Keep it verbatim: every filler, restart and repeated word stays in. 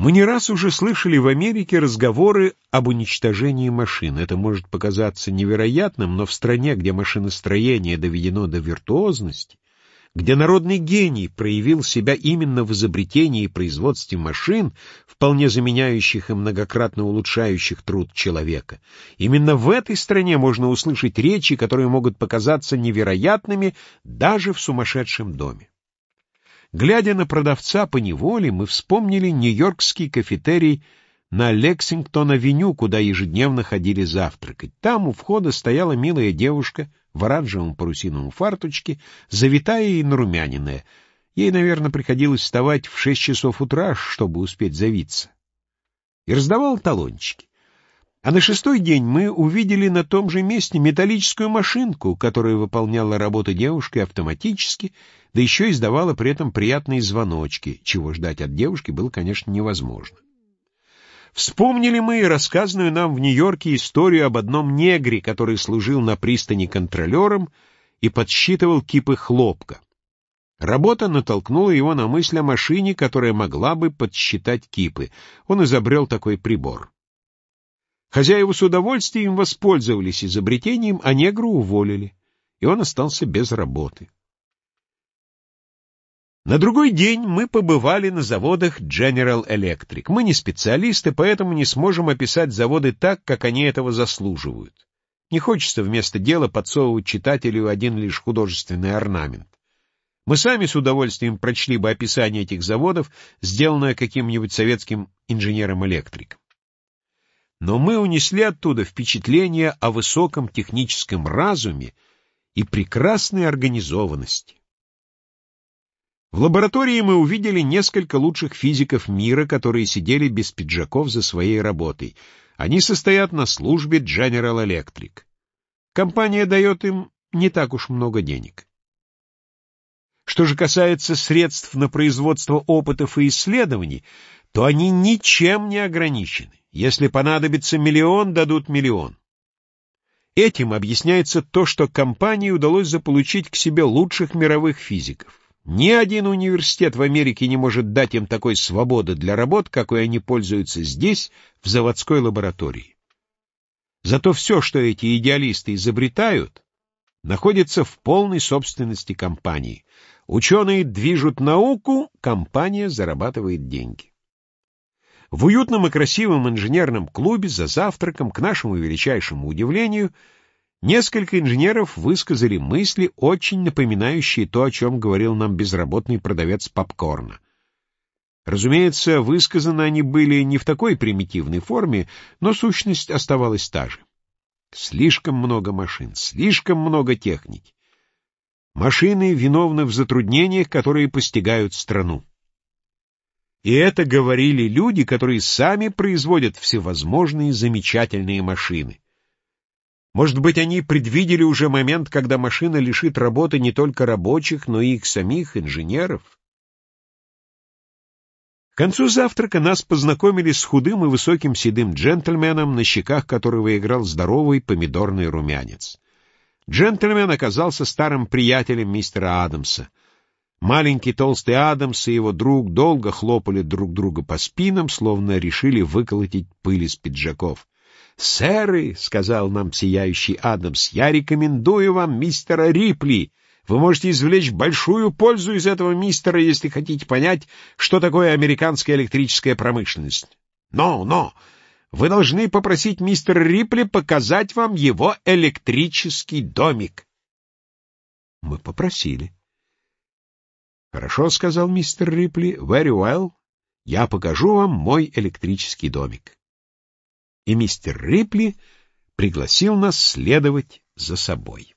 Мы не раз уже слышали в Америке разговоры об уничтожении машин. Это может показаться невероятным, но в стране, где машиностроение доведено до виртуозности, где народный гений проявил себя именно в изобретении и производстве машин, вполне заменяющих и многократно улучшающих труд человека, именно в этой стране можно услышать речи, которые могут показаться невероятными даже в сумасшедшем доме. Глядя на продавца поневоле, мы вспомнили нью-йоркский кафетерий на Лексингтон-авеню, куда ежедневно ходили завтракать. Там у входа стояла милая девушка в оранжевом парусиновом фартучке, завитая и нарумяненная. Ей, наверное, приходилось вставать в шесть часов утра, чтобы успеть завиться. И раздавала талончики. А на шестой день мы увидели на том же месте металлическую машинку, которая выполняла работу девушки автоматически, да еще издавала при этом приятные звоночки, чего ждать от девушки было, конечно, невозможно. Вспомнили мы и рассказанную нам в Нью-Йорке историю об одном негре, который служил на пристани контролером и подсчитывал кипы хлопка. Работа натолкнула его на мысль о машине, которая могла бы подсчитать кипы. Он изобрел такой прибор. Хозяева с удовольствием воспользовались изобретением, а негру уволили, и он остался без работы. На другой день мы побывали на заводах General Electric. Мы не специалисты, поэтому не сможем описать заводы так, как они этого заслуживают. Не хочется вместо дела подсовывать читателю один лишь художественный орнамент. Мы сами с удовольствием прочли бы описание этих заводов, сделанное каким-нибудь советским инженером-электриком. Но мы унесли оттуда впечатление о высоком техническом разуме и прекрасной организованности. В лаборатории мы увидели несколько лучших физиков мира, которые сидели без пиджаков за своей работой. Они состоят на службе General Electric. Компания дает им не так уж много денег. Что же касается средств на производство опытов и исследований, то они ничем не ограничены. Если понадобится миллион, дадут миллион. Этим объясняется то, что компании удалось заполучить к себе лучших мировых физиков. Ни один университет в Америке не может дать им такой свободы для работ, какой они пользуются здесь, в заводской лаборатории. Зато все, что эти идеалисты изобретают, находится в полной собственности компании. Ученые движут науку, компания зарабатывает деньги. В уютном и красивом инженерном клубе за завтраком, к нашему величайшему удивлению, несколько инженеров высказали мысли, очень напоминающие то, о чем говорил нам безработный продавец попкорна. Разумеется, высказаны они были не в такой примитивной форме, но сущность оставалась та же. Слишком много машин, слишком много техники. Машины виновны в затруднениях, которые постигают страну. И это говорили люди, которые сами производят всевозможные замечательные машины. Может быть, они предвидели уже момент, когда машина лишит работы не только рабочих, но и их самих, инженеров? К концу завтрака нас познакомили с худым и высоким седым джентльменом, на щеках которого играл здоровый помидорный румянец. Джентльмен оказался старым приятелем мистера Адамса. Маленький толстый Адамс и его друг долго хлопали друг друга по спинам, словно решили выколотить пыль из пиджаков. «Сэры», — сказал нам сияющий Адамс, — «я рекомендую вам мистера Рипли. Вы можете извлечь большую пользу из этого мистера, если хотите понять, что такое американская электрическая промышленность. Но, но, вы должны попросить мистера Рипли показать вам его электрический домик». Мы попросили. «Хорошо», — сказал мистер Рипли, — «very well, я покажу вам мой электрический домик». И мистер Рипли пригласил нас следовать за собой.